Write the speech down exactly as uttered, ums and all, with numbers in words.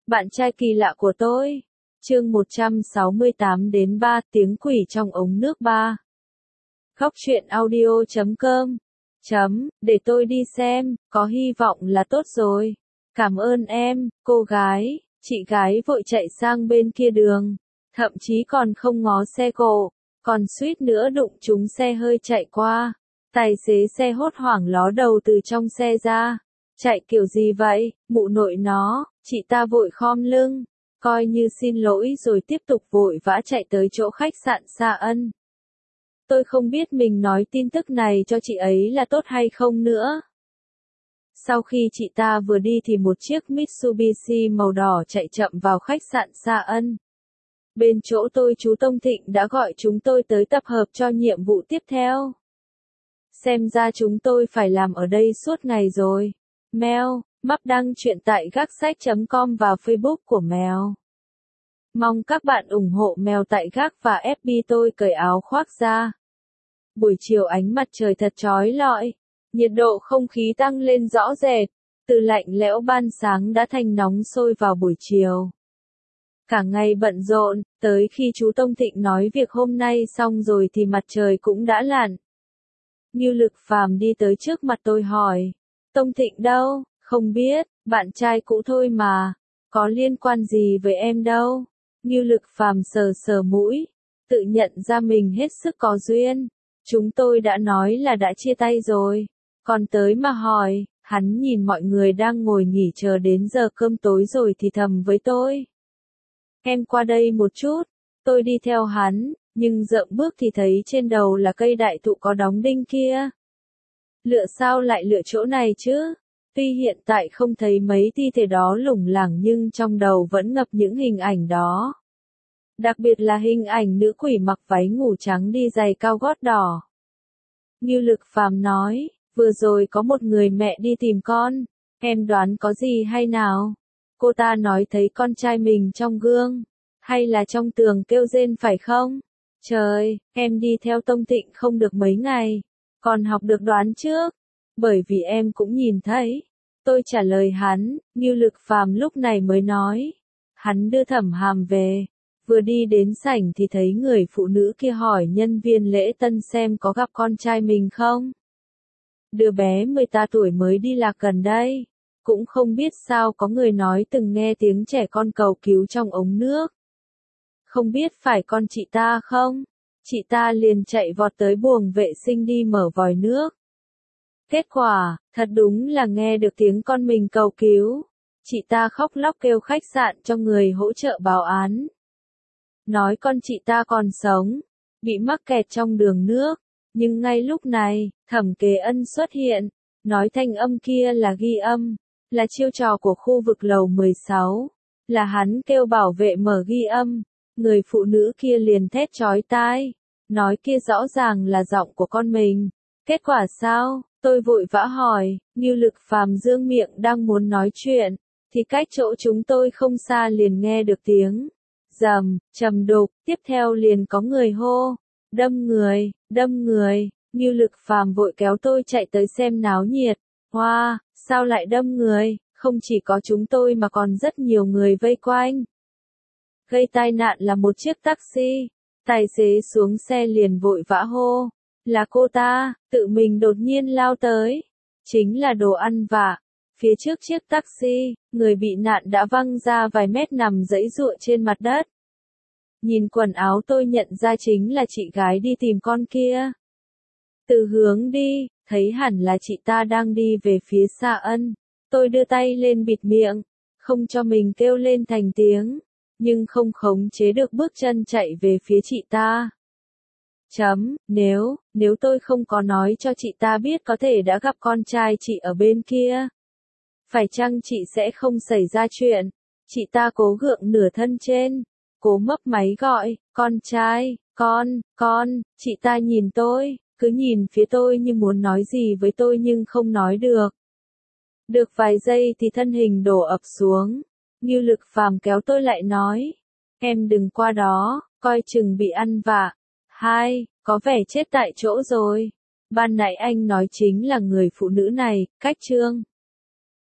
Bạn trai kỳ lạ của tôi. Chương một trăm sáu mươi tám đến ba tiếng quỷ trong ống nước ba. Khóc chuyện audio chấm com. Chấm, để tôi đi xem, có hy vọng là tốt rồi. Cảm ơn em, cô gái. Chị gái vội chạy sang bên kia đường. Thậm chí còn không ngó xe cộ. Còn suýt nữa đụng trúng xe hơi chạy qua. Tài xế xe hốt hoảng ló đầu từ trong xe ra. Chạy kiểu gì vậy, mụ nội nó, chị ta vội khom lưng, coi như xin lỗi rồi tiếp tục vội vã chạy tới chỗ khách sạn Sa Ân. Tôi không biết mình nói tin tức này cho chị ấy là tốt hay không nữa. Sau khi chị ta vừa đi thì một chiếc Mitsubishi màu đỏ chạy chậm vào khách sạn Sa Ân. Bên chỗ tôi chú Tông Thịnh đã gọi chúng tôi tới tập hợp cho nhiệm vụ tiếp theo. Xem ra chúng tôi phải làm ở đây suốt ngày rồi. Mèo, map đăng truyện tại gác sách chấm com và Facebook của Mèo. Mong các bạn ủng hộ Mèo tại gác và ép bê tôi cởi áo khoác ra. Buổi chiều ánh mặt trời thật chói lọi, nhiệt độ không khí tăng lên rõ rệt, từ lạnh lẽo ban sáng đã thành nóng sôi vào buổi chiều. Cả ngày bận rộn, tới khi chú Tông Thịnh nói việc hôm nay xong rồi thì mặt trời cũng đã lặn. Ngưu Lực Phàm đi tới trước mặt tôi hỏi. Tông Thịnh đâu? Không biết, bạn trai cũ thôi mà. Có liên quan gì với em đâu. Ngưu Lực Phàm sờ sờ mũi. Tự nhận ra mình hết sức có duyên. Chúng tôi đã nói là đã chia tay rồi. Còn tới mà hỏi, hắn nhìn mọi người đang ngồi nghỉ chờ đến giờ cơm tối rồi thì thầm với tôi. Em qua đây một chút. Tôi đi theo hắn, nhưng dậm bước thì thấy trên đầu là cây đại thụ có đóng đinh kia. Lựa sao lại lựa chỗ này chứ? Tuy hiện tại không thấy mấy thi thể đó lủng lẳng nhưng trong đầu vẫn ngập những hình ảnh đó. Đặc biệt là hình ảnh nữ quỷ mặc váy ngủ trắng đi giày cao gót đỏ. Ngưu Lực Phàm nói, vừa rồi có một người mẹ đi tìm con, em đoán có gì hay nào? Cô ta nói thấy con trai mình trong gương, hay là trong tường kêu rên phải không? Trời, em đi theo Tông Thịnh không được mấy ngày. Còn học được đoán trước, bởi vì em cũng nhìn thấy. Tôi trả lời hắn, Ngưu Lực Phàm lúc này mới nói. Hắn đưa Thẩm Hàm về, vừa đi đến sảnh thì thấy người phụ nữ kia hỏi nhân viên lễ tân xem có gặp con trai mình không. Đứa bé mười ba tuổi mới đi lạc gần đây, cũng không biết sao có người nói từng nghe tiếng trẻ con cầu cứu trong ống nước. Không biết phải con chị ta không? Chị ta liền chạy vọt tới buồng vệ sinh đi mở vòi nước. Kết quả, thật đúng là nghe được tiếng con mình cầu cứu. Chị ta khóc lóc kêu khách sạn cho người hỗ trợ báo án. Nói con chị ta còn sống, bị mắc kẹt trong đường nước. Nhưng ngay lúc này, Thẩm Kế Ân xuất hiện, nói thanh âm kia là ghi âm, là chiêu trò của khu vực lầu mười sáu, là hắn kêu bảo vệ mở ghi âm. Người phụ nữ kia liền thét chói tai, nói kia rõ ràng là giọng của con mình. Kết quả sao? Tôi vội vã hỏi, Ngưu Lực Phàm dương miệng đang muốn nói chuyện, thì cách chỗ chúng tôi không xa liền nghe được tiếng rầm, trầm đục, tiếp theo liền có người hô, đâm người, đâm người. Ngưu Lực Phàm vội kéo tôi chạy tới xem náo nhiệt. Hoa, wow, sao lại đâm người? Không chỉ có chúng tôi mà còn rất nhiều người vây quanh. Gây tai nạn là một chiếc taxi. Tài xế xuống xe liền vội vã hô. Là cô ta, tự mình đột nhiên lao tới. Chính là Đồ Ăn Vạ. Phía trước chiếc taxi, người bị nạn đã văng ra vài mét nằm giãy giụa trên mặt đất. Nhìn quần áo tôi nhận ra chính là chị gái đi tìm con kia. Từ hướng đi, thấy hẳn là chị ta đang đi về phía Sa Ân. Tôi đưa tay lên bịt miệng, không cho mình kêu lên thành tiếng. Nhưng không khống chế được bước chân chạy về phía chị ta. Chấm, nếu, nếu tôi không có nói cho chị ta biết có thể đã gặp con trai chị ở bên kia. Phải chăng chị sẽ không xảy ra chuyện? Chị ta cố gượng nửa thân trên, cố mấp máy gọi, con trai, con, con, chị ta nhìn tôi, cứ nhìn phía tôi như muốn nói gì với tôi nhưng không nói được. Được vài giây thì thân hình đổ ập xuống. Ngưu Lực Phàm kéo tôi lại nói, em đừng qua đó, coi chừng bị ăn vạ. Hai, có vẻ chết tại chỗ rồi. Ban nãy anh nói chính là người phụ nữ này, cách Trương.